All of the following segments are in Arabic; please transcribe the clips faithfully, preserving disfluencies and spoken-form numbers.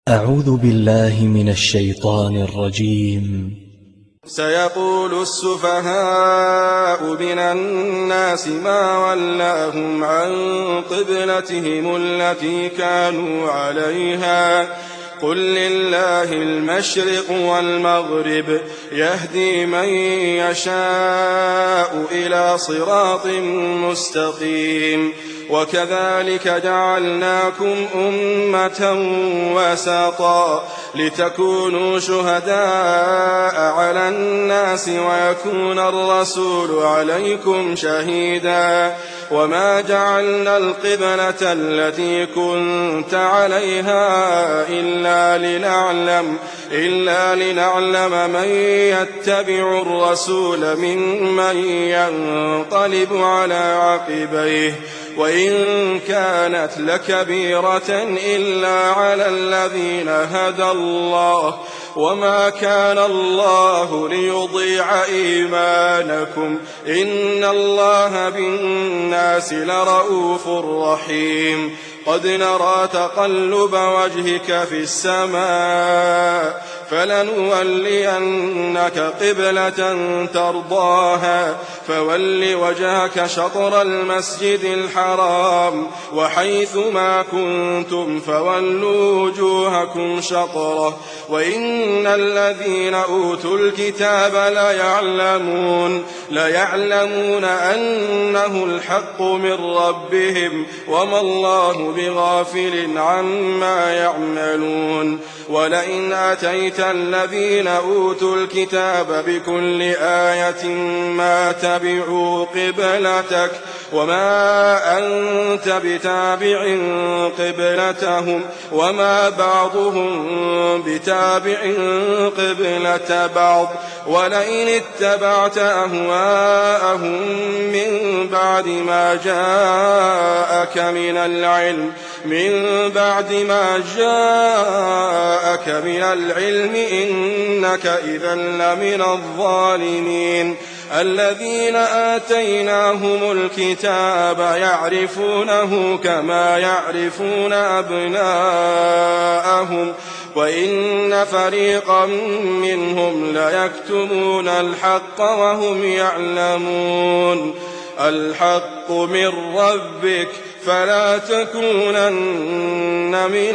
أعوذ بالله من الشيطان الرجيم. سيقول السفهاء من الناس ما ولاهم عن قبلتهم التي كانوا عليها قل لله المشرق والمغرب يهدي من يشاء إلى صراط مستقيم وكذلك جعلناكم أمة وسطا لتكونوا شهداء على الناس ويكون الرسول عليكم شهيدا وما جعلنا القبلة التي كنت عليها إلا لنعلم إلا لنعلم من يتبع الرسول ممن ينقلب على عقبيه وإن كانت لكبيرة إلا على الذين هدى الله وما كان الله ليضيع إيمانكم إن الله بالناس لرءوف رحيم قد نرى تقلب وجهك في السماء فلنولينك قبلة ترضاها فول وجهك شطر المسجد الحرام وحيث ما كنتم فولوا وجوهكم شطره وإن الذين أوتوا الكتاب ليعلمون ليعلمون أنه الحق من ربهم وما الله بغافل عما يعملون ولئن أتيت الذين أوتوا الكتاب بكل آية ما تبعوا قبلتك وما أنت بتابع قبلتهم وما بعضهم بتابع قبلة بعض ولئن اتبعت أهواءهم من بعد ما جاءك من العلم من بعد ما جاءك من العلم إنك إذا لمن الظالمين الذين آتيناهم الكتاب يعرفونه كما يعرفون أبناءهم وإن فريقا منهم ليكتمون الحق وهم يعلمون الحق من ربك فلا تكونن من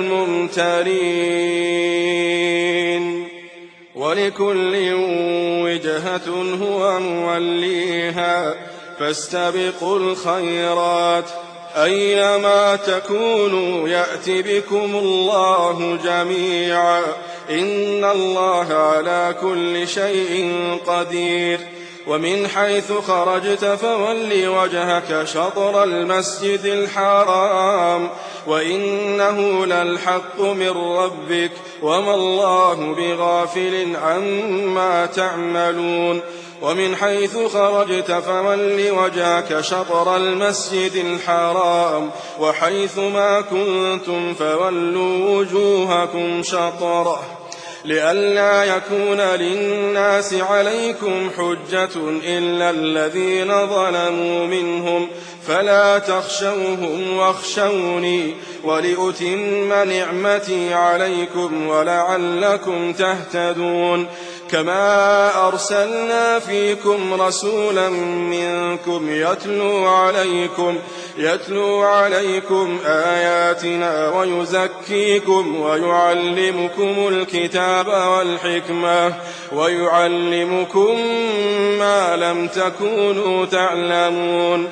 الممترين ولكل وجهة هو موليها فاستبقوا الخيرات أينما تكونوا يأت بكم الله جميعا إن الله على كل شيء قدير ومن حيث خرجت فول وجهك شطر المسجد الحرام وإنه للحق من ربك وما الله بغافل عما تعملون ومن حيث خرجت فول وجهك شطر المسجد الحرام وحيث ما كنتم فولوا وجوهكم شطره لئلا يكون للناس عليكم حجة إلا الذين ظلموا منهم فلا تخشوهم واخشوني ولأتم نعمتي عليكم ولعلكم تهتدون كما أرسلنا فيكم رسولا منكم يتلو عليكم يتلو عليكم آياتنا ويزكيكم ويعلمكم الكتاب والحكمة ويعلمكم ما لم تكونوا تعلمون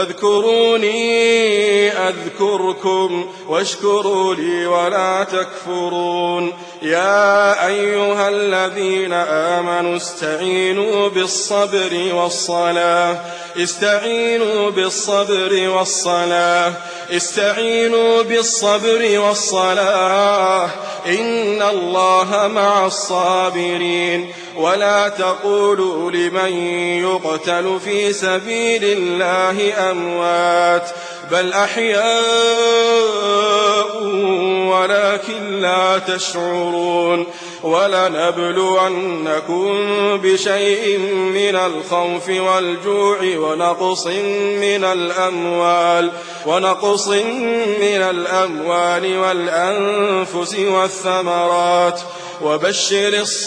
فاذكروني أذكركم واشكروا لي ولا تكفرون يا أيها الذين آمنوا استعينوا بالصبر والصلاة استعينوا بالصبر والصلاة استعينوا بالصبر والصلاة إن الله مع الصابرين ولا تقولوا لمن يقتل في سبيل الله أموات بل أحياء ولكن لا تشعرون ولنبلونكم بشيء من الخوف والجوع ونقص من الأموال ونقص من الأموال والأنفس والثمرات وبشر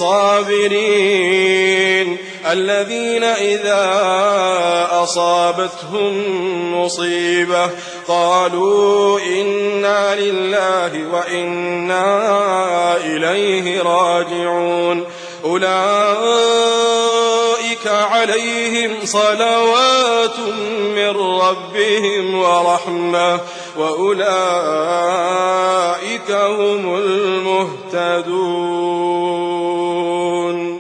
الصابرين الذين إذا أصابتهم مصيبة قالوا إنا لله وإنا إليه راجعون أولئك عليهم صلوات من ربهم ورحمة وأولئك هم المهتدون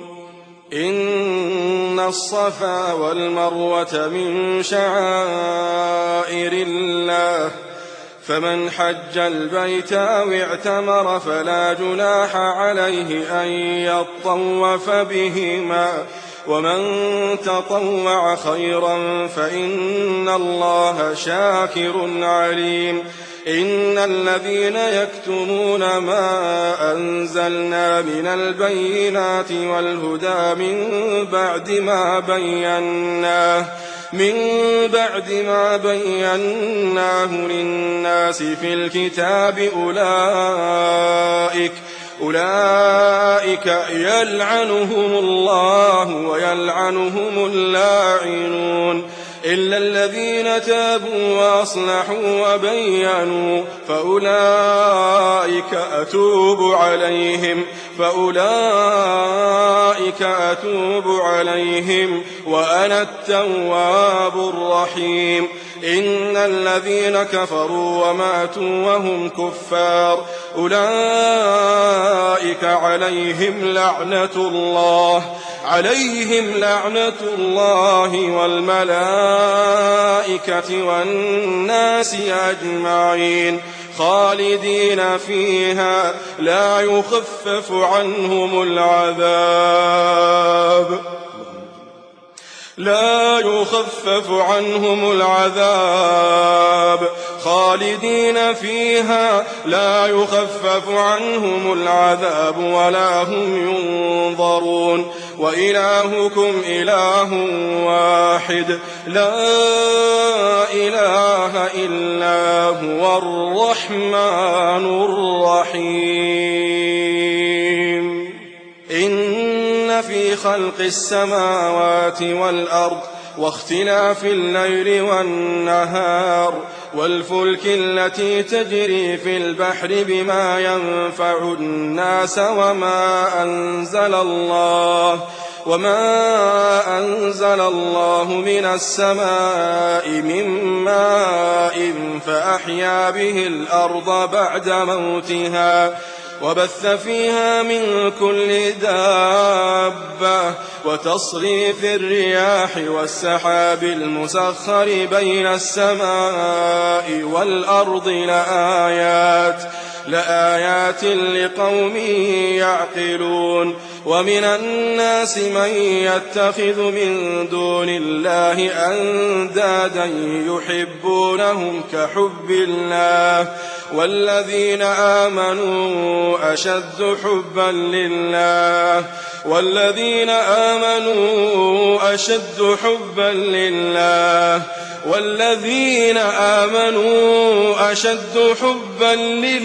إن الصفا والمروة من شعائر الله فمن حج البيت أو اعتمر فلا جناح عليه أن يطوف بهما ومن تطوع خيرا فإن الله شاكر عليم إن الذين يكتمون ما أنزلنا من البينات والهدى من بعد ما بيناه من بعد ما بيناه للناس في الكتاب أولئك أولئك يلعنهم الله ويلعنهم اللاعنون إلا الذين تابوا وأصلحوا وبينوا فأولئك أتوب عليهم فأولئك أتوب عليهم وأنا التواب الرحيم إن الذين كفروا وماتوا وهم كفار أولئك عليهم لعنة الله عليهم لعنة الله والملائكة والناس أجمعين خالدين فيها لا يخفف عنهم العذاب لا يخفف عنهم العذاب خالدين فيها لا يخفف عنهم العذاب ولا هم ينظرون وإلهكم إله واحد لا إله إلا هو الرحمن الرحيم إن في خلق السماوات والأرض واختلاف الليل والنهار والفلك التي تجري في البحر بما ينفع الناس وما أنزل الله وما أنزل الله من السماء من ماء فأحيا به الأرض بعد موتها وبث فيها من كل دابة وتصريف الرياح والسحاب المسخر بين السماء والأرض لآيات لآيات لقوم يعقلون ومن الناس من يتخذ من دون الله أندادا يحبونهم كحب الله والذين آمنوا أشد حبا لله والذين آمنوا أشد حبا لله والذين آمنوا أشد حبا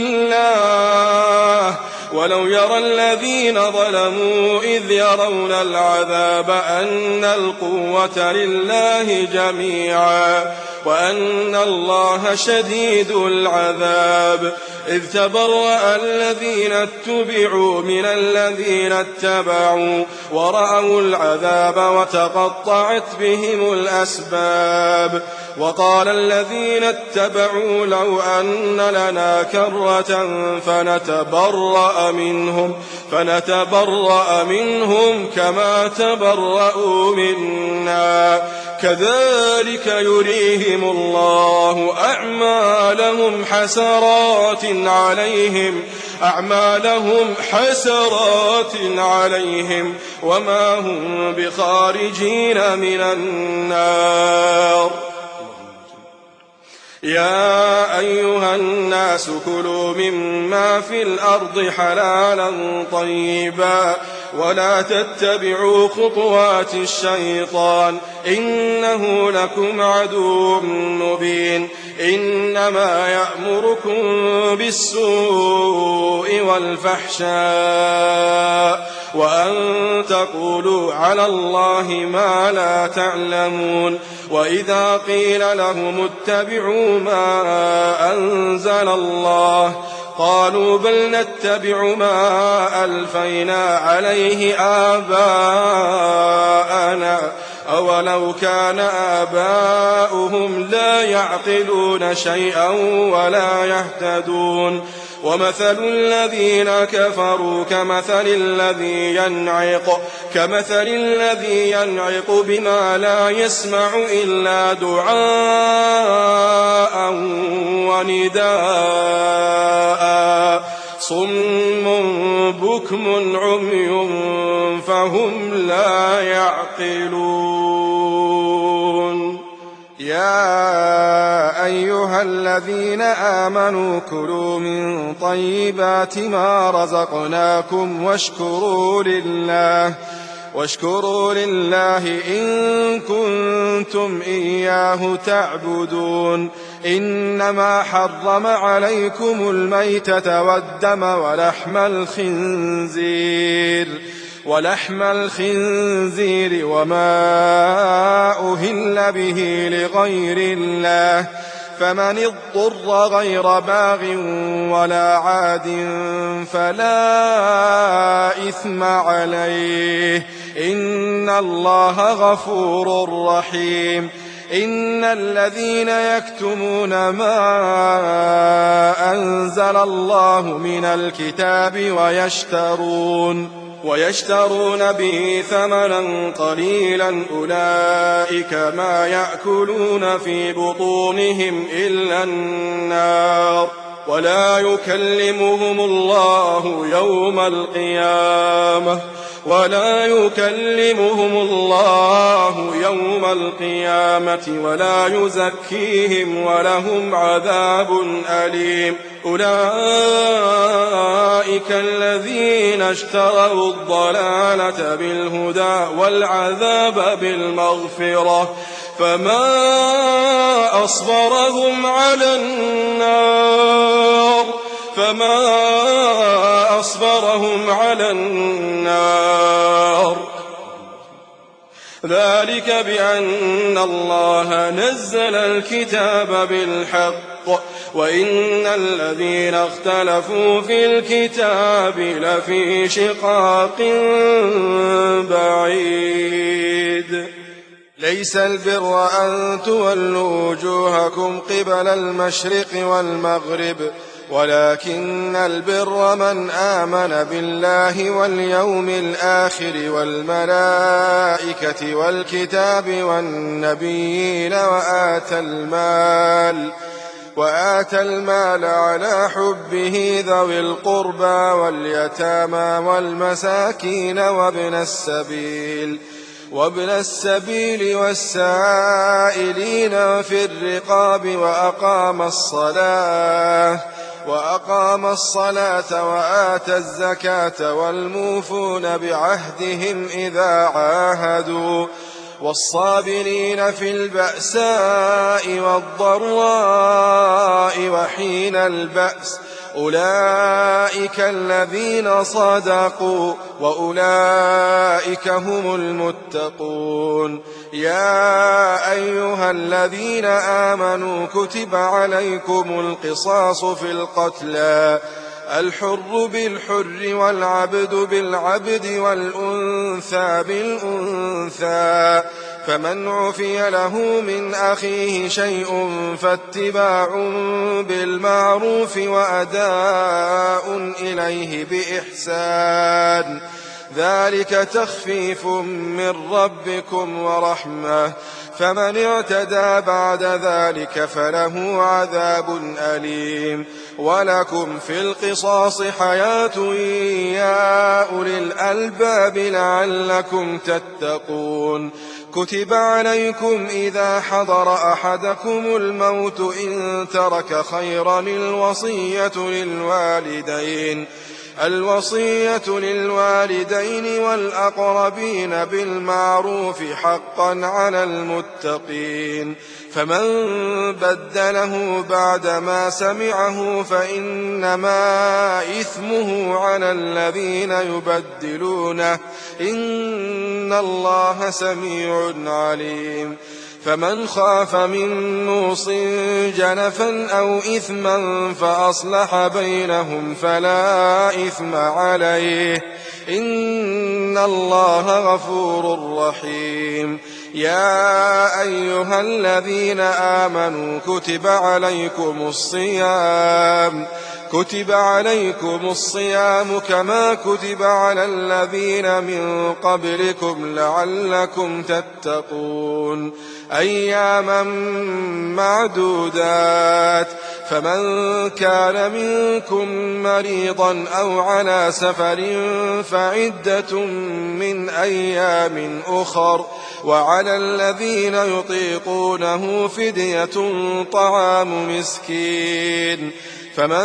لله ولو يرى الذين ظلموا إذ يرون العذاب أن القوة لله جميعا وأن الله شديد العذاب إذ تبرأ الذين اتبعوا من الذين اتبعوا ورأوا العذاب وتقطعت بهم الأسباب وقال الذين اتبعوا لو أن لنا كرة فنتبرأ منهم فنتبرأ منهم كما تبرأوا منا كذلك يريهم الله أعمالهم حسرات عليهم أعمالهم حسرات عليهم وما هم بخارجين من النار يا أيها الناس كلوا مما في الأرض حلالا طيبا ولا تتبعوا خطوات الشيطان إنه لكم عدو مبين إنما يأمركم بالسوء والفحشاء وأن تقولوا على الله ما لا تعلمون وإذا قيل لهم اتبعوا ما أنزل الله قالوا بل نتبع ما ألفينا عليه آباءنا أولو كان آباؤهم لا يعقلون شيئا ولا يهتدون ومثل الذين كفروا كمثل الذي ينعق كمثل الذي ينعق بما لا يسمع إلا دعاء ونداء صم بكم عمي فهم لا يعقلون يا أيها الذين آمنوا كلوا من طيبات ما رزقناكم واشكروا لله واشكروا لله إن كنتم إياه تعبدون إنما حرم عليكم الميتة والدم ولحم الخنزير ولحم الخنزير وما أهل به لغير الله فمن اضطر غير باغ ولا عاد فلا إثم عليه إن الله غفور رحيم إن الذين يكتمون ما أنزل الله من الكتاب ويشترون ويشترون به ثمنا قليلا أولئك ما يأكلون في بطونهم إلا النار ولا يكلمهم الله يوم القيامة ولا يكلمهم الله يوم القيامة ولا يزكيهم ولهم عذاب أليم أولئك الذين اشتروا الضلالة بالهدى والعذاب بالمغفرة فما أصبرهم على النار فما أصبرهم على النار ذلك بأن الله نزل الكتاب بالحق وإن الذين اختلفوا في الكتاب لفي شقاق بعيد ليس البر أن تولوا وجوهكم قبل المشرق والمغرب ولكن البر من آمن بالله واليوم الآخر والملائكة والكتاب والنبيين وآتى المال وآتى المال على حبه ذوي القربى واليتامى والمساكين وابن السبيل وابن السبيل والسائلين في الرقاب وأقام الصلاة وأقام الصلاة وآتى الزكاة والموفون بعهدهم إذا عاهدوا والصابرين في البأساء والضراء وحين البأس أولئك الذين صدقوا وأولئك هم المتقون يا أيها الذين آمنوا كتب عليكم القصاص في القتلى الحر بالحر والعبد بالعبد والأنثى بالأنثى فمن عفي له من أخيه شيء فاتباع بالمعروف وأداء إليه بإحسان ذلك تخفيف من ربكم ورحمة فمن اعتدى بعد ذلك فله عذاب أليم ولكم في القصاص حياة يا أولي الألباب لعلكم تتقون كتب عليكم إذا حضر أحدكم الموت إن ترك خيرا الوصية للوالدين الوصية للوالدين والأقربين بالمعروف حقا على المتقين فمن بدله بعدما سمعه فإنما إثمه على الذين يبدلونه إن الله سميع عليم فمن خاف من موص جنفا أو إثما فأصلح بينهم فلا إثم عليه إن الله غفور رحيم يا أيها الذين آمنوا كتب عليكم الصيام كتب عليكم الصيام كما كتب على الذين من قبلكم لعلكم تتقون أياما معدودات فمن كان منكم مريضا أو على سفر فعدة من أيام أخر وعلى الذين يطيقونه فدية طعام مسكين فمن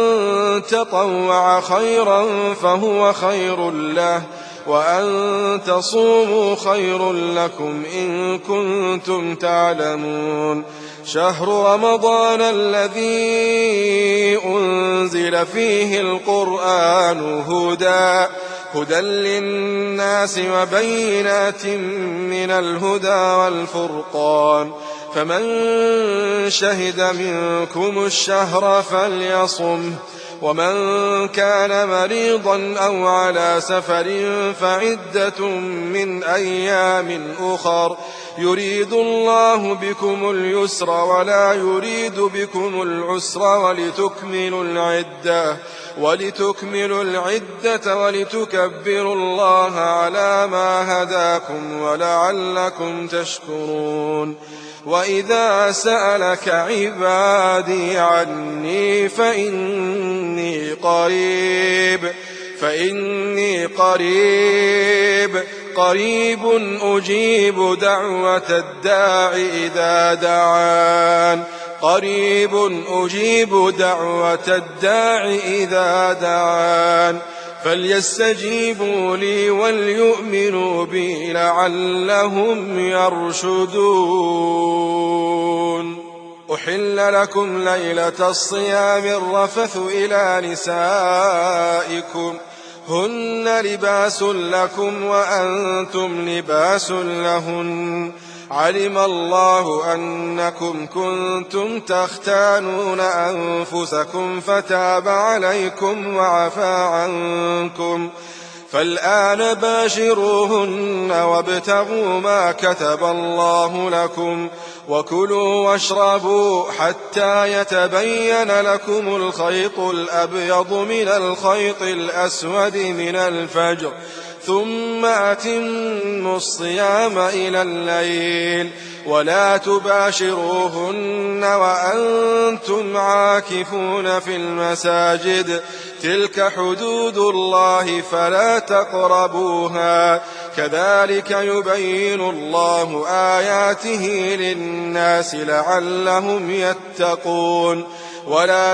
تطوع خيرا فهو خير له وأن تصوموا خير لكم إن كنتم تعلمون شهر رمضان الذي أنزل فيه القرآن هدى هدى للناس وبينات من الهدى والفرقان فمن شهد منكم الشهر فليصمه ومن كان مريضا أو على سفر فعدة من أيام أخر يريد الله بكم اليسر ولا يريد بكم العسر ولتكملوا العدة ولتكملوا العدة ولتكبروا الله على ما هداكم ولعلكم تشكرون وإذا سألك عبادي عني فإني قريب فإني قريب قريب أجيب دعوة الداع إذا دعان قريب أجيب دعوة الداع إذا دعان فليستجيبوا لي وليؤمنوا بي لعلهم يرشدون أحل لكم ليلة الصيام الرفث إلى نسائكم هن لباس لكم وأنتم لباس لهن علم الله أنكم كنتم تختانون أنفسكم فتاب عليكم وعفى عنكم فالآن باشروهن وابتغوا ما كتب الله لكم وكلوا واشربوا حتى يتبين لكم الخيط الأبيض من الخيط الأسود من الفجر ثم أتموا الصيام إلى الليل ولا تباشروهن وأنتم عاكفون في المساجد تلك حدود الله فلا تقربوها كذلك يبين الله آياته للناس لعلهم يتقون ولا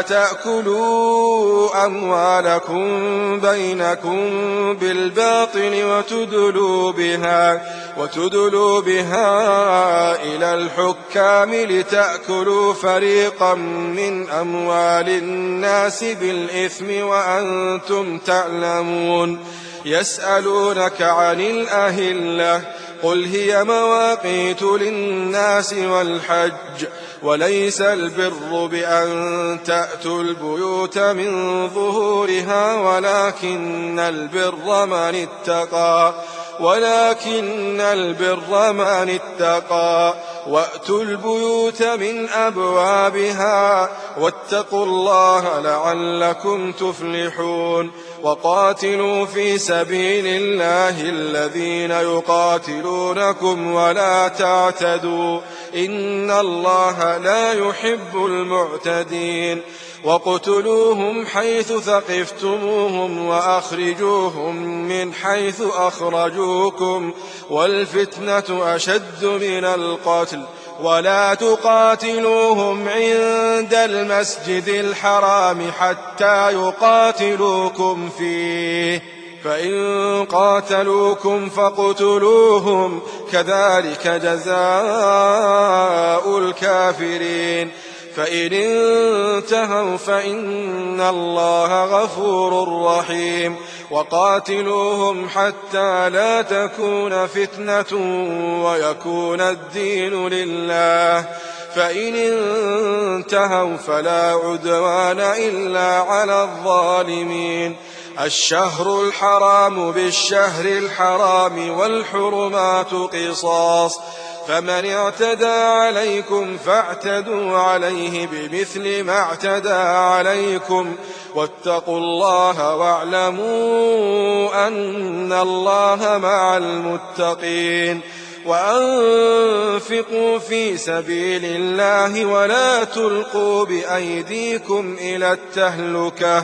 تأكلوا أموالكم بينكم بالباطل وتدلوا بها وتدلوا بها إلى الحكام لتأكلوا فريقا من أموال الناس بالإثم وأنتم تعلمون يسألونك عن الأهلة قل هي مواقيت للناس والحج وليس البر بأن تأتوا البيوت من ظهورها ولكن البر من اتقى ولكن البر من اتقى وأتوا البيوت من أبوابها واتقوا الله لعلكم تفلحون وقاتلوا في سبيل الله الذين يقاتلونكم ولا تعتدوا إن الله لا يحب المعتدين واقتلوهم حيث ثقفتموهم وأخرجوهم من حيث أخرجوكم والفتنة أشد من القتل ولا تقاتلوهم عند المسجد الحرام حتى يقاتلوكم فيه فإن قاتلوكم فاقتلوهم كذلك جزاء الكافرين فإن انتهوا فإن الله غفور رحيم وقاتلوهم حتى لا تكون فتنة ويكون الدين لله فإن انتهوا فلا عدوان إلا على الظالمين الشهر الحرام بالشهر الحرام والحرمات قصاص فمن اعتدى عليكم فاعتدوا عليه بمثل ما اعتدى عليكم واتقوا الله واعلموا أن الله مع المتقين وأنفقوا في سبيل الله ولا تلقوا بأيديكم إلى التهلكة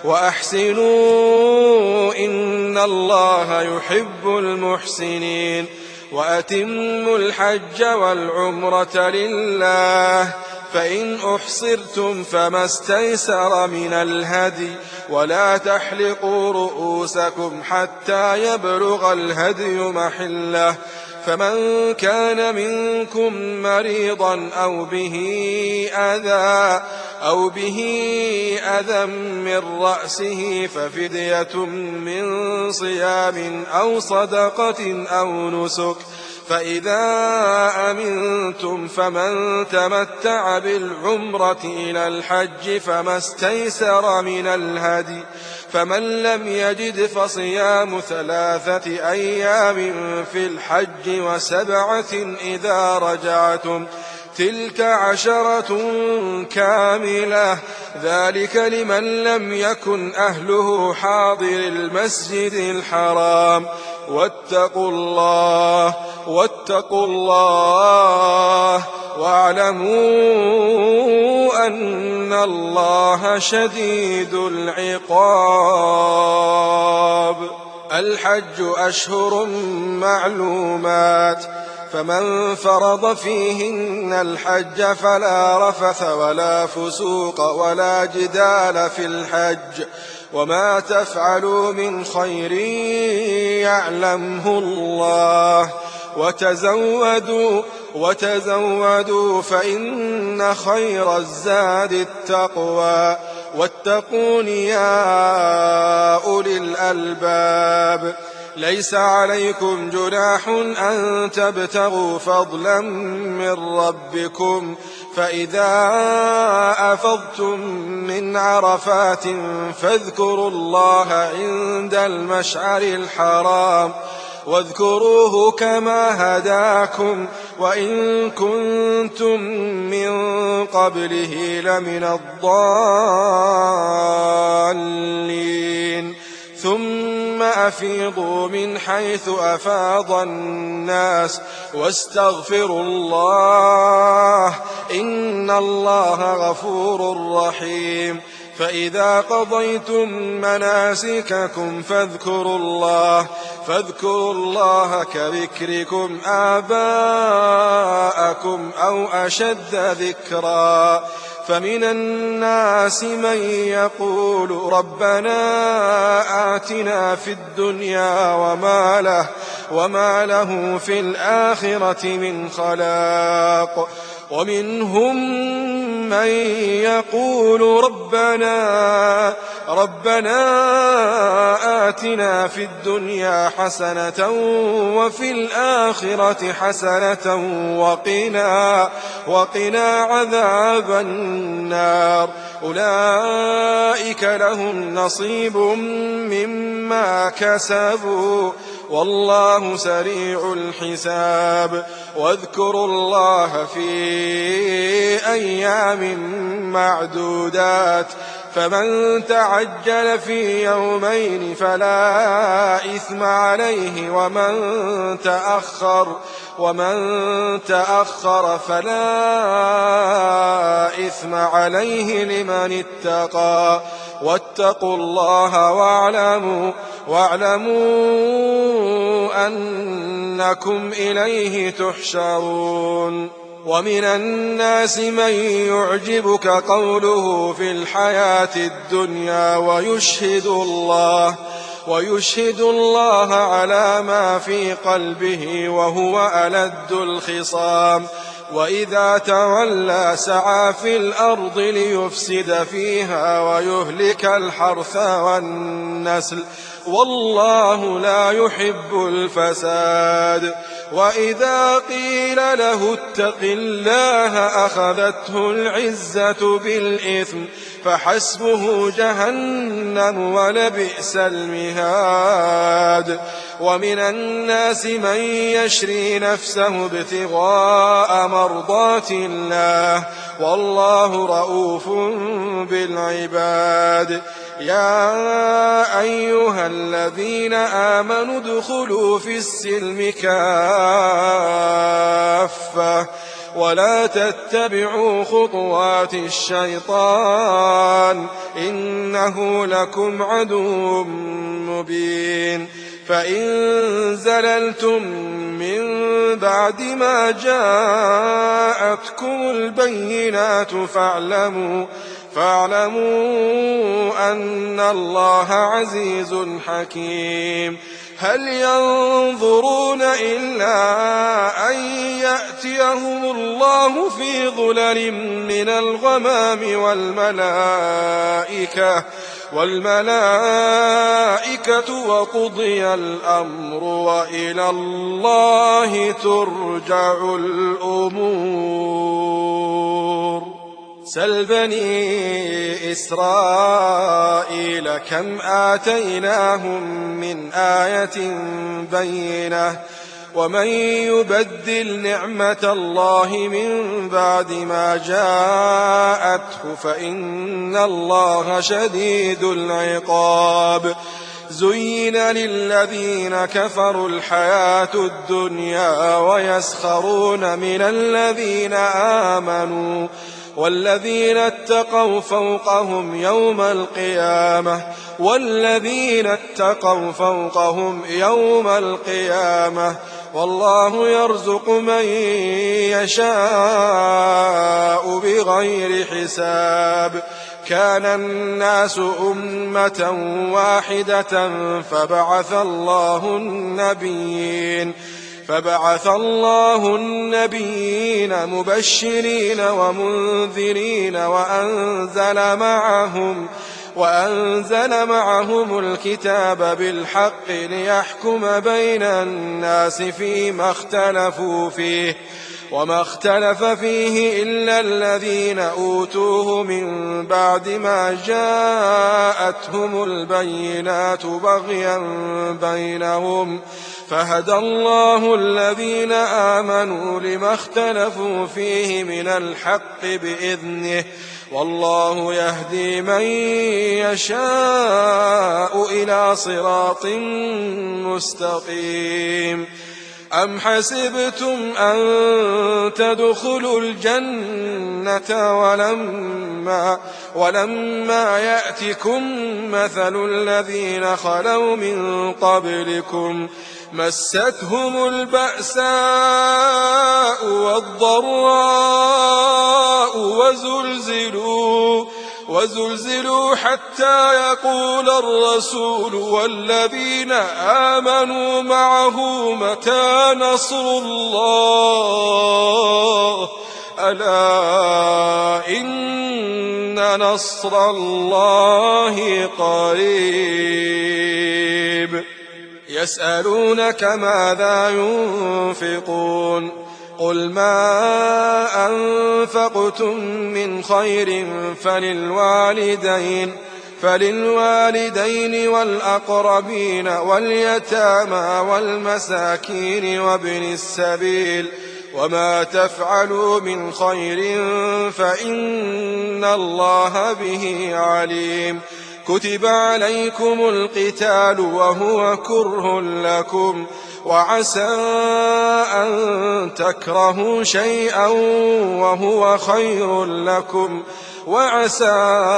وأحسنوا إن الله يحب المحسنين وأتموا الحج والعمرة لله فإن أحصرتم فما استيسر من الهدي ولا تحلقوا رؤوسكم حتى يبلغ الهدي محله فمن كان منكم مريضا أو به أذى أو به أذى من رأسه ففدية من صيام أو صدقة أو نسك فإذا أمنتم فمن تمتع بالعمرة إلى الحج فما استيسر من الهدي فمن لم يجد فصيام ثلاثة أيام في الحج وسبعة إذا رجعتم تلك عشرة كاملة ذلك لمن لم يكن أهله حاضر المسجد الحرام واتقوا الله واتقوا الله واعلموا أن الله شديد العقاب الحج أشهر معلومات فمن فرض فيهن الحج فلا رفث ولا فسوق ولا جدال في الحج وما تفعلوا من خير يعلمه الله وتزودوا وتزودوا فإن خير الزاد التقوى واتقون يا أولي الألباب ليس عليكم جناح أن تبتغوا فضلا من ربكم فإذا أفضتم من عرفات فاذكروا الله عند المشعر الحرام واذكروه كما هداكم وإن كنتم من قبله لمن الضالين ثم أفيضوا من حيث أفاض الناس واستغفروا الله إن الله غفور رحيم فإذا قضيتم مناسككم فاذكروا الله فاذكروا الله كذكركم آباءكم أو أشد ذكرا فمن الناس من يقول ربنا آتنا في الدنيا وما له, وما له في الآخرة من خلاق ومنهم من يقول ربنا ربنا آتنا في الدنيا حسنة وفي الآخرة حسنة وقنا وقنا عذاب النار أولئك لهم نصيب مما كسبوا والله سريع الحساب واذكروا الله في أيام معدودات فمن تعجل في يومين فلا إثم عليه ومن تأخر ومن تأخر فلا إثم عليه لمن اتقى واتقوا الله واعلموا واعلموا أنكم إليه تحشرون ومن الناس من يعجبك قوله في الحياة الدنيا ويشهد الله ويشهد الله على ما في قلبه وهو ألد الخصام وإذا تولى سعى في الأرض ليفسد فيها ويهلك الحرث والنسل والله لا يحب الفساد وإذا قيل له اتق الله أخذته العزة بالإثم فحسبه جهنم ولبئس المهاد ومن الناس من يشري نفسه ابتغاء مرضات الله والله رؤوف بالعباد يا أيها الذين آمنوا ادخلوا في السلم كافة ولا تتبعوا خطوات الشيطان إنه لكم عدو مبين فإن زللتم من بعد ما جاءتكم البينات فاعلموا فاعلموا أن الله عزيز حكيم هل ينظرون إلا أن يأتيهم الله في ظلل من الغمام والملائكة والملائكة وقضي الأمر وإلى الله ترجع الأمور سل بني إسرائيل كم آتيناهم من آية بينة ومن يبدل نعمة الله من بعد ما جاءته فإن الله شديد العقاب زين للذين كفروا الحياة الدنيا ويسخرون من الذين آمنوا والذين اتقوا فوقهم يوم القيامة والذين اتقوا فوقهم يوم القيامة والله يرزق من يشاء بغير حساب كان الناس أمة واحدة فبعث الله النبيين فبعث الله النبيين مبشرين ومنذرين وأنزل معهم وأنزل معهم الكتاب بالحق ليحكم بين الناس فيما اختلفوا فيه وما اختلف فيه إلا الذين أوتوه من بعد ما جاءتهم البينات بغيا بينهم فهدى الله الذين آمنوا لما اختلفوا فيه من الحق بإذنه والله يهدي من يشاء إلى صراط مستقيم أم حسبتم أن تدخلوا الجنة ولما, ولما يأتكم مثل الذين خلوا من قبلكم مستهم البأساء والضراء وزلزلوا وزلزلوا حتى يقول الرسول والذين آمنوا معه متى نصر الله ألا إن نصر الله قريب يسألونك ماذا ينفقون قل ما أنفقتم من خير فللوالدين فللوالدين والأقربين واليتامى والمساكين وابن السبيل وما تفعلوا من خير فإن الله به عليم. كتب عليكم القتال وهو كره لكم وعسى أن تكرهوا شيئا وهو خير لكم وعسى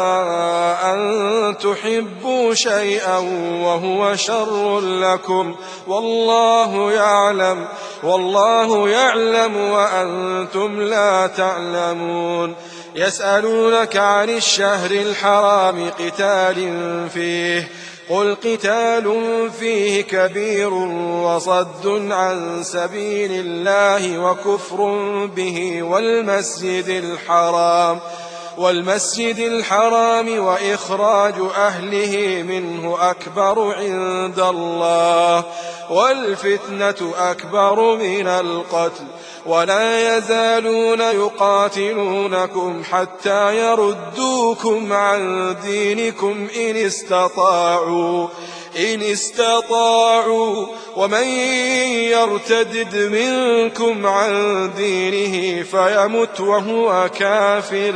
أن تحبوا شيئا وهو شر لكم والله يعلم والله يعلم وأنتم لا تعلمون. يسألونك عن الشهر الحرام قتال فيه قل قتال فيه كبير وصد عن سبيل الله وكفر به والمسجد الحرام والمسجد الحرام وإخراج أهله منه أكبر عند الله والفتنة أكبر من القتل ولا يزالون يقاتلونكم حتى يردوكم عن دينكم إن استطاعوا إن استطاعوا ومن يرتدد منكم عن دينه فيمت وهو كافر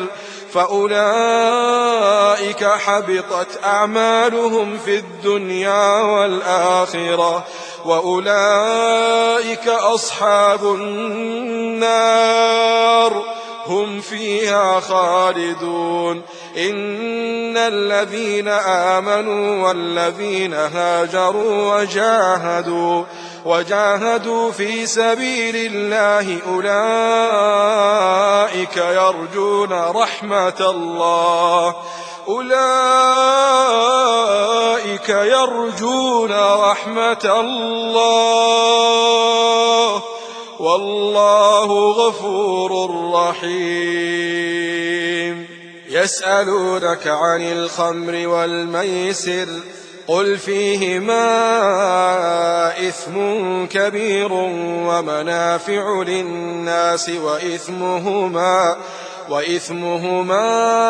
فأولئك حبطت أعمالهم في الدنيا والآخرة وأولئك أصحاب النار هم فيها خالدون. إن الذين آمنوا والذين هاجروا وجاهدوا وجاهدوا في سبيل الله أولئك يرجون رحمة الله أولئك يرجون رحمة الله والله غفور رحيم. يسألونك عن الخمر والميسر قل فيهما إثم كبير ومنافع للناس وإثمهما وإثمهما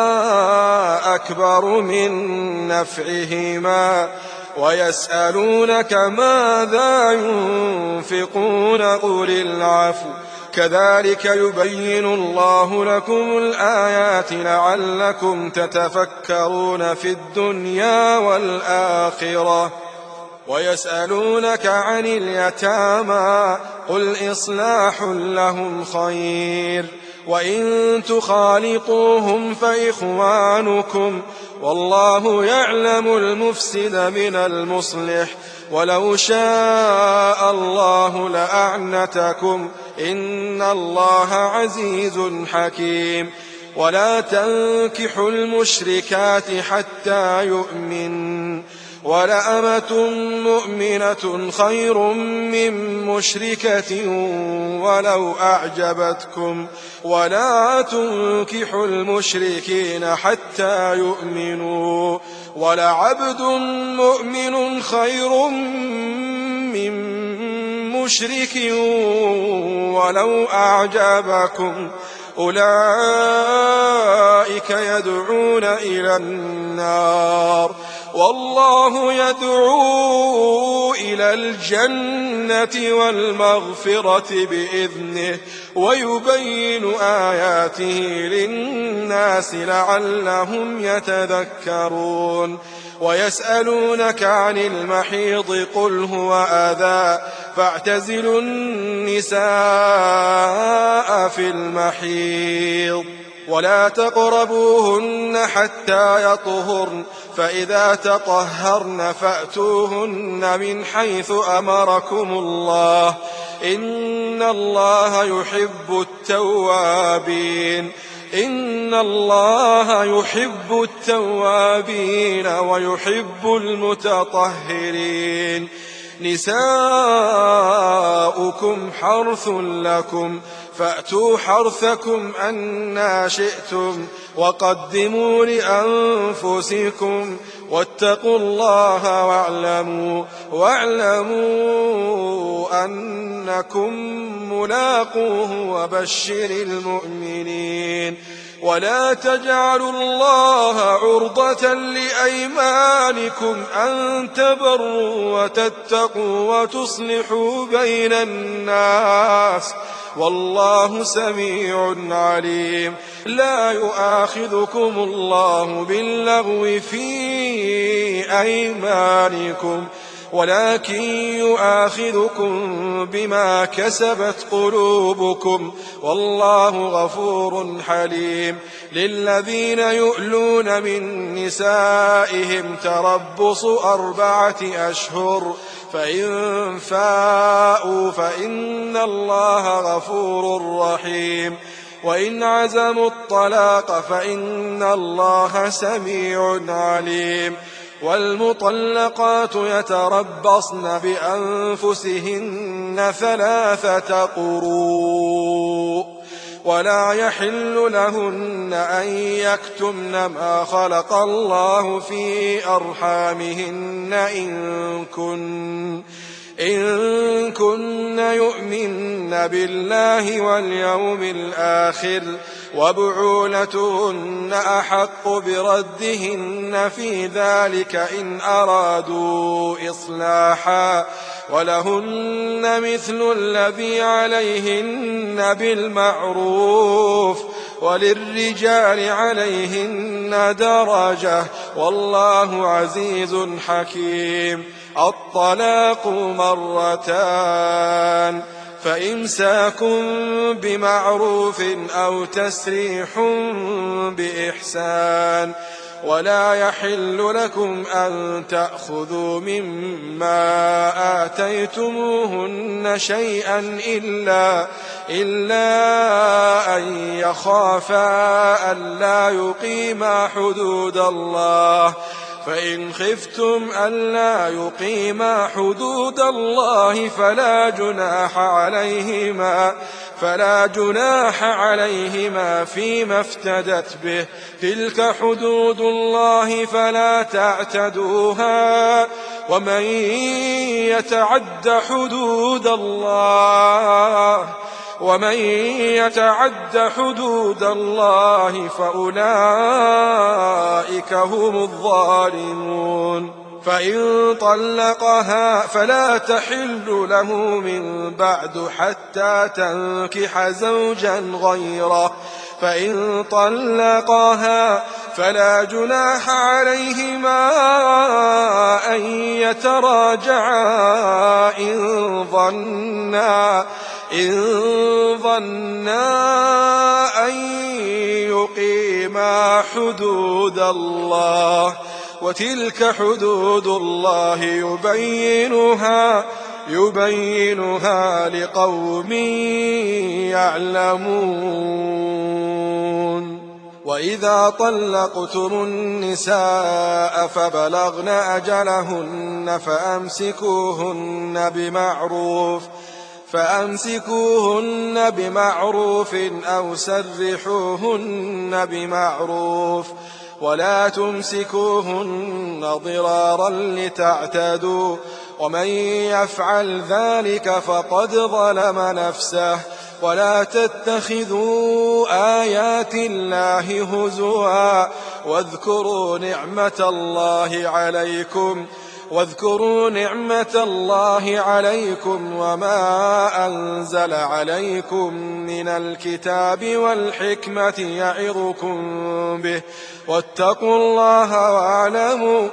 أكبر من نفعهما ويسألونك ماذا ينفقون قل العفو كذلك يبين الله لكم الآيات لعلكم تتفكرون في الدنيا والآخرة. ويسألونك عن اليتامى قل إصلاح لهم خير وإن تخالطوهم فإخوانكم والله يعلم المفسد من المصلح ولو شاء الله لأعنتكم إن الله عزيز حكيم. ولا تنكحوا المشركات حتى يؤمن ولأمة مؤمنة خير من مشركة ولو أعجبتكم ولا تنكحوا المشركين حتى يؤمنوا ولعبد مؤمن خير من مشرك ولو أعجبكم أولئك يدعون إلى النار والله يدعو إلى الجنة والمغفرة بإذنه ويبين آياته للناس لعلهم يتذكرون. ويسألونك عن المحيض قل هو أذى فاعتزلوا النساء في المحيض ولا تقربوهن حتى يطهرن فإذا تطهرن فأتوهن من حيث أمركم الله إن الله يحب التوابين إن الله يحب التوابين ويحب المتطهرين. نساؤكم حرث لكم فأتوا حرثكم أنى شئتم وقدموا لأنفسكم واتقوا الله واعلموا واعلموا أنكم ملاقوه وبشر المؤمنين. ولا تجعلوا الله عرضة لأيمانكم أن تبروا وتتقوا وتصلحوا بين الناس والله سميع عليم. لا يؤاخذكم الله باللغو في أيمانكم ولكن يؤاخذكم بما كسبت قلوبكم والله غفور حليم. للذين يؤلون من نسائهم تربص أربعة أشهر فإن فاءوا فإن الله غفور رحيم. وإن عزموا الطلاق فإن الله سميع عليم. والمطلقات يتربصن بأنفسهن ثلاثة قروء ولا يحل لهن أن يكتمن ما خلق الله في أرحامهن إن كن إن كن يؤمن بالله واليوم الآخر وبعولتهن أحق بردهن في ذلك إن أرادوا إصلاحا ولهن مثل الذي عليهن بالمعروف وللرجال عليهن درجة والله عزيز حكيم. الطلاق مرتان فإمساك بمعروف أو تسريح بإحسان. ولا يحل لكم أن تأخذوا مما آتيتموهن شيئا إلا, إلا أن يخافا ألا يقيما حدود الله فإن خفتم ألا يقيما حدود الله فلا جناح عليهما فلا جناح عليهما فيما افتدت به. تلك حدود الله فلا تعتدوها ومن يتعد حدود الله ومن يتعد حدود الله فأولئك هم الظالمون. فإن طلقها فلا تحل له من بعد حتى تنكح زوجا غيره فإن طلقها فلا جناح عليهما أن يتراجعا إن ظنا إن ظنا أن يقيما حدود الله وتلك حدود الله يبينها يبينها لقوم يعلمون. وإذا طلقتم النساء فبلغن أجلهن فأمسكوهن بمعروف فأمسكوهن بمعروف أو سرحوهن بمعروف ولا تمسكوهن ضرارا لتعتدوا ومن يفعل ذلك فقد ظلم نفسه. ولا تتخذوا آيات الله هزوا واذكروا نعمة الله عليكم واذكروا نعمة الله عليكم وما أنزل عليكم من الكتاب والحكمة يعظكم به واتقوا الله واعلموا,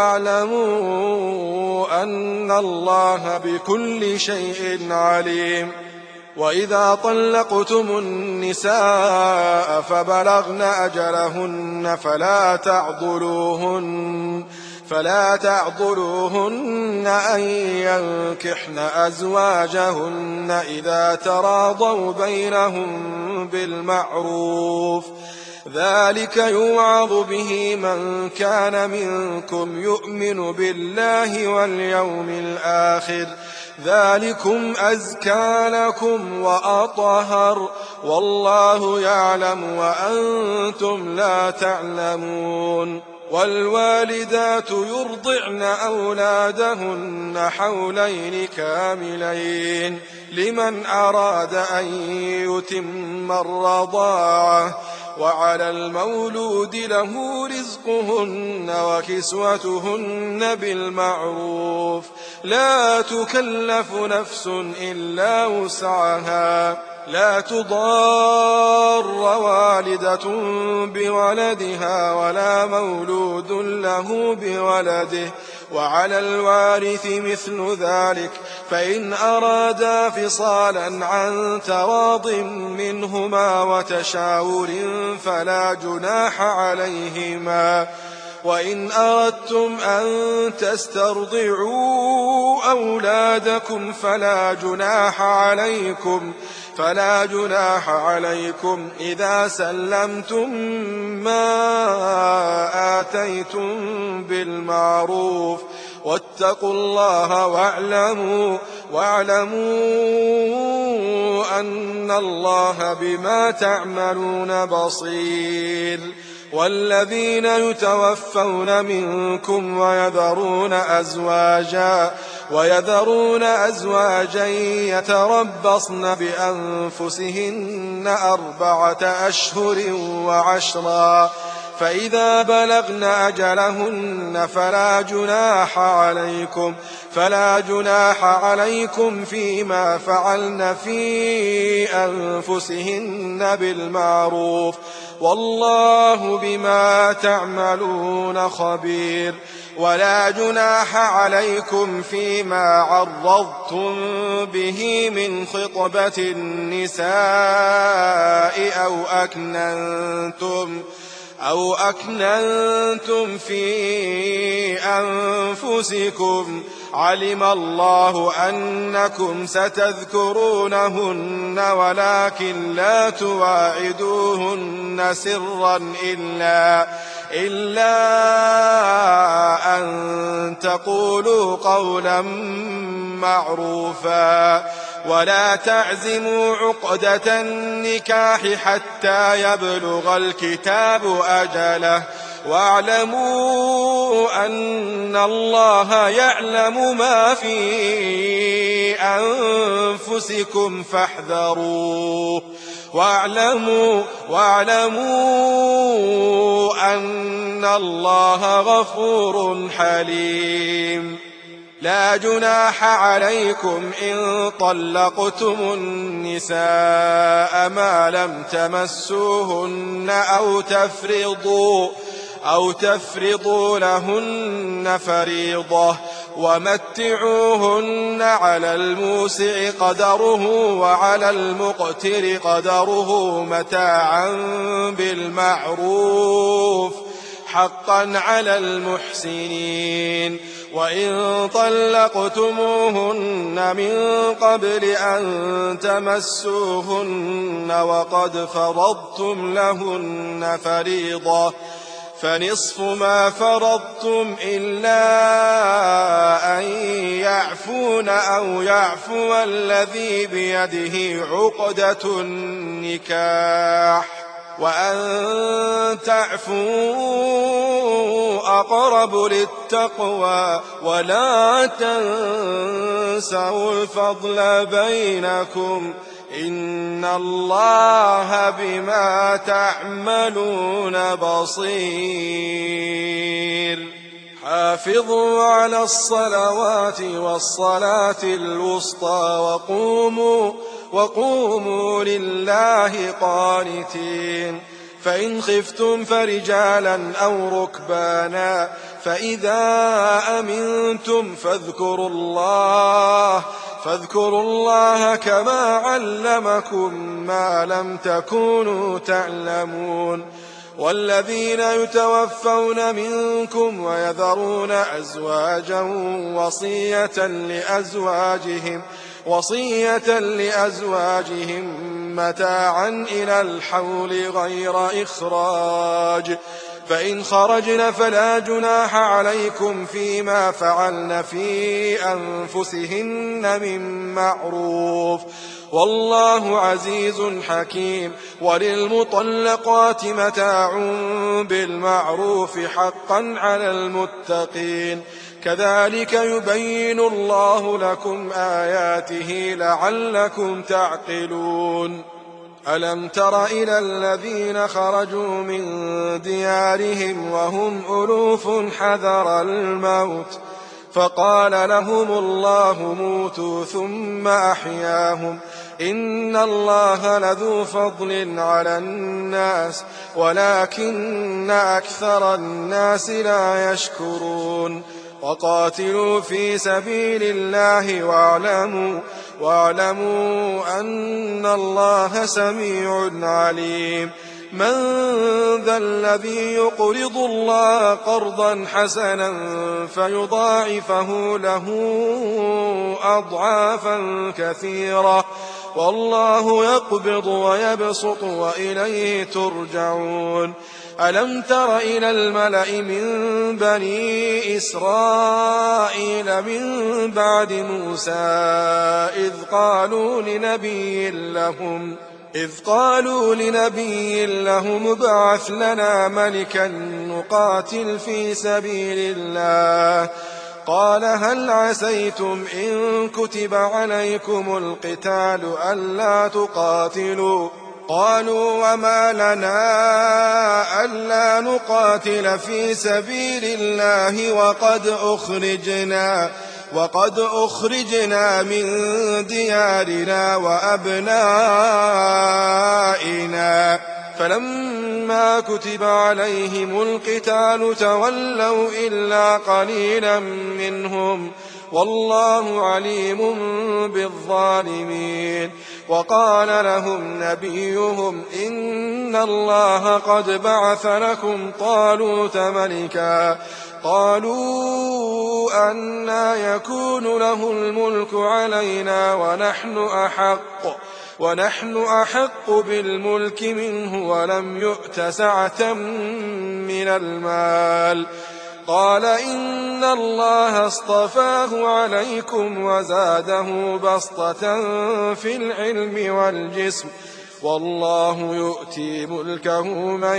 واعلموا أن الله بكل شيء عليم. وإذا طلقتم النساء فبلغن أجلهن فلا تعضلوهن فلا تعضلوهن أن ينكحن أزواجهن إذا تراضوا بينهم بالمعروف ذلك يوعظ به من كان منكم يؤمن بالله واليوم الآخر ذلكم أزكى لكم وأطهر والله يعلم وأنتم لا تعلمون. والوالدات يرضعن أولادهن حولين كاملين لمن أراد أن يتم الرضاعة وعلى المولود له رزقهن وكسوتهن بالمعروف لا تكلف نفس إلا وسعها لا تضار والدة بولدها ولا مولود له بولده، وعلى الوارث مثل ذلك، فإن أرادا فصالا عن تراض منهما وتشاور فلا جناح عليهما. وإن أردتم أن تسترضعوا أولادكم فلا جناح عليكم فلا جناح عليكم إذا سلمتم ما آتيتم بالمعروف، واتقوا الله واعلموا, واعلموا أن الله بما تعملون بصير. والذين يتوفون منكم ويذرون أزواجا ويذرون أزواجا يتربصن بأنفسهن أربعة أشهر وعشرا، فإذا بلغن أجلهن فلا جناح عليكم فلا جناح عليكم فيما فعلن في أنفسهن بالمعروف، والله بما تعملون خبير. ولا جناح عليكم فيما عرضتم به من خطبة النساء أو أكننتم أو أكننتم في أنفسكم، علم الله أنكم ستذكرونهن ولكن لا تواعدوهن سرا إلا, إلا أن تقولوا قولا معروفا. ولا تعزموا عقدة النكاح حتى يبلغ الكتاب أجله، واعلموا أن الله يعلم ما في أنفسكم فاحذروه، واعلموا, واعلموا أن الله غفور حليم. لا جناح عليكم إن طلقتم النساء ما لم تمسوهن أو تفرضوا أو تفرضوا لهن فريضة، ومتعوهن على الموسع قدره وعلى المقتر قدره متاعا بالمعروف حقا على المحسنين. وإن طلقتموهن من قبل أن تمسوهن وقد فرضتم لهن فريضة فنصف ما فرضتم إلا أن يعفون أو يعفو الذي بيده عقدة النكاح، وأن تعفوا أقرب للتقوى، ولا تنسوا الفضل بينكم، إن الله بما تعملون بصير. حافظوا على الصلوات والصلاة الوسطى وقوموا, وقوموا لله قانتين. فإن خفتم فرجالا أو ركبانا فإذا أمنتم فاذكروا الله فاذكروا الله كما علمكم ما لم تكونوا تعلمون. والذين يتوفون منكم ويذرون أزواجا وصية لأزواجهم وصية لأزواجهم متاعا إلى الحول غير إخراج، فإن خرجن فلا جناح عليكم فيما فعلن في أنفسهن من معروف، والله عزيز حكيم. وللمطلقات متاع بالمعروف حقا على المتقين، كذلك يبين الله لكم آياته لعلكم تعقلون. ألم تر إلى الذين خرجوا من ديارهم وهم ألوف حذر الموت فقال لهم الله موتوا ثم أحياهم إن الله لذو فضل على الناس ولكن أكثر الناس لا يشكرون وقاتلوا في سبيل الله واعلموا, واعلموا أن الله سميع عليم من ذا الذي يقرض الله قرضا حسنا فيضاعفه له أضعافا كثيرة والله يقبض ويبسط وإليه ترجعون ألم تر إلى الملأ من بني إسرائيل من بعد موسى إذ قالوا لنبي لهم إذ قالوا لنبي لهم ابعث لنا ملكا نقاتل في سبيل الله قال هل عسيتم إن كتب عليكم القتال ألا تقاتلوا قالوا وما لنا ألا نقاتل في سبيل الله وقد أخرجنا وقد أخرجنا من ديارنا وأبنائنا فلما كتب عليهم القتال تولوا إلا قليلا منهم والله عليم بالظالمين وقال لهم نبيهم إن الله قد بعث لكم طالوت ملكا قالوا أنى يكون له الملك علينا ونحن أحق ونحن أحق بالملك منه ولم يؤت سعة من المال قال إن الله اصطفاه عليكم وزاده بسطة في العلم والجسم والله يؤتي ملكه من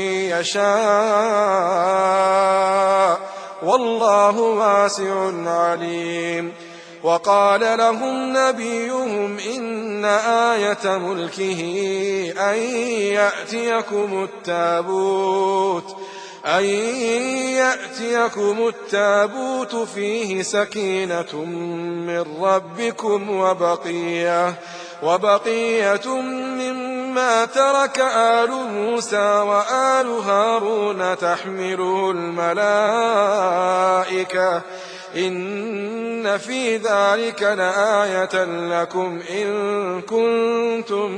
يشاء والله واسع عليم وقال لهم نبيهم إن آية ملكه أن يأتيكم التابوت أن يأتيكم التابوت فيه سكينة من ربكم وبقية وبقية مما ترك آل موسى وآل هارون تحمله الملائكة إن في ذلك لآية لكم إن كنتم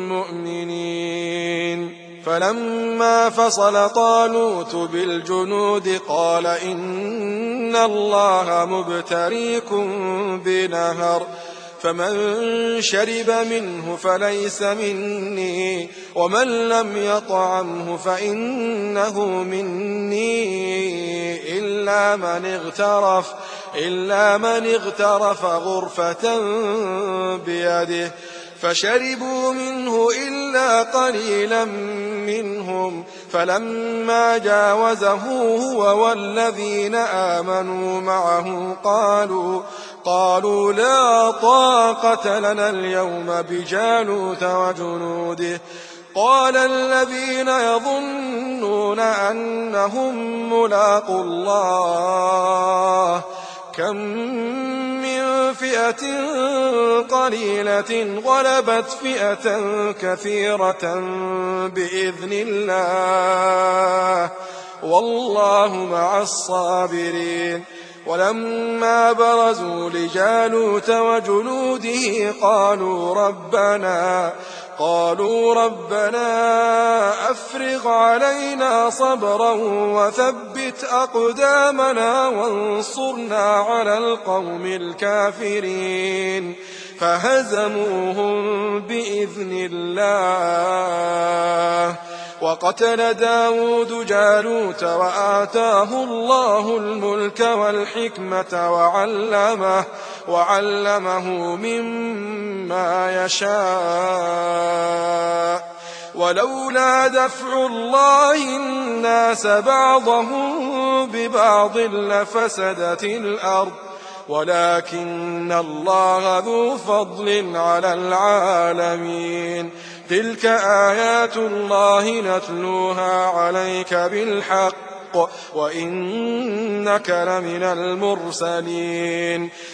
مؤمنين فلما فصل طالوت بالجنود قال إن الله مبتليكم بنهر فمن شرب منه فليس مني ومن لم يطعمه فإنه مني إلا من اغترف إلا من اغترف غرفة بيده فشربوا منه إلا قليلا منهم فلما جاوزه هو والذين آمنوا معه قالوا قالوا لا طاقة لنا اليوم بجالوت وجنوده قال الذين يظنون أنهم ملاقو الله كم من فئة قليلة غلبت فئة كثيرة بإذن الله والله مع الصابرين ولما برزوا لجالوت وجنوده قالوا ربنا قالوا ربنا أفرغ علينا صبرا وثبت أقدامنا وانصرنا على القوم الكافرين فهزموهم بإذن الله وقتل داود جالوت وآتاه الله الملك والحكمة وعلمه, وعلمه مما يشاء ولولا دفع الله الناس بعضهم ببعض لفسدت الأرض ولكن الله ذو فضل على العالمين تلك آيات الله نتلوها عليك بالحق وإنك لمن المرسلين